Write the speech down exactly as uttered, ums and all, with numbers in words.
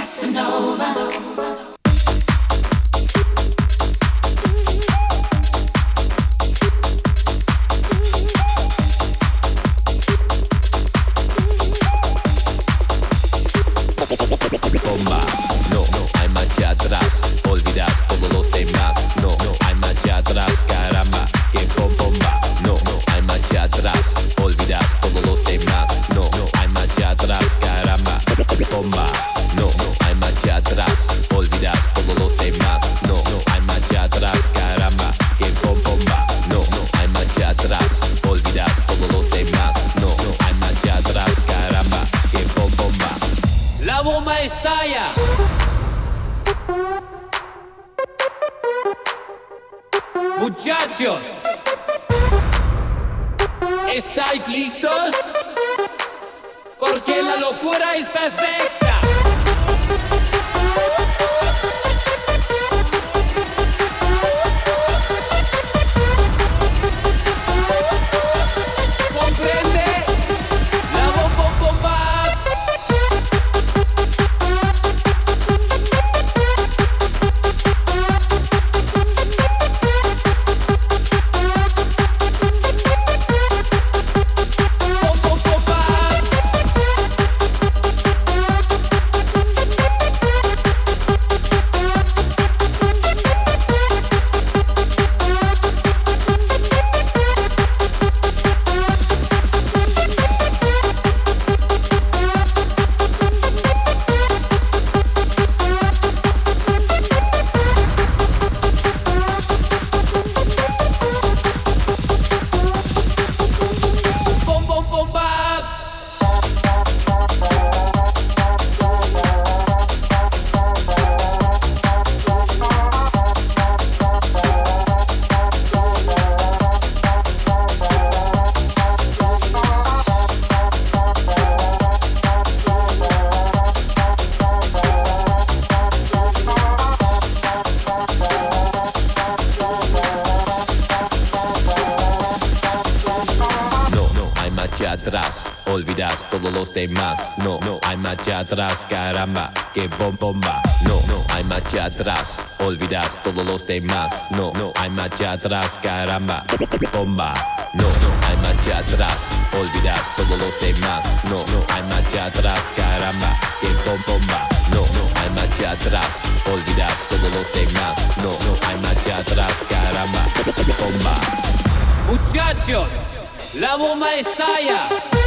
Muchachos, ¿estáis listos? Porque la locura es perfecta. ¿Comprende? La bomba bomba. Atrás, olvidas todos los demás. No, no hay marcha atrás, caramba, que bom bomba. No, no hay marcha atrás, olvidas todos los demás. No, no hay marcha atrás, caramba, bomba. No, no hay marcha atrás, olvidas todos los demás. No, no hay marcha atrás, caramba, que bom bomba. No, no hay marcha atrás, olvidas todos los demás. No, no hay marcha atrás, caramba, bomba. Muchachos, la bomba estalla.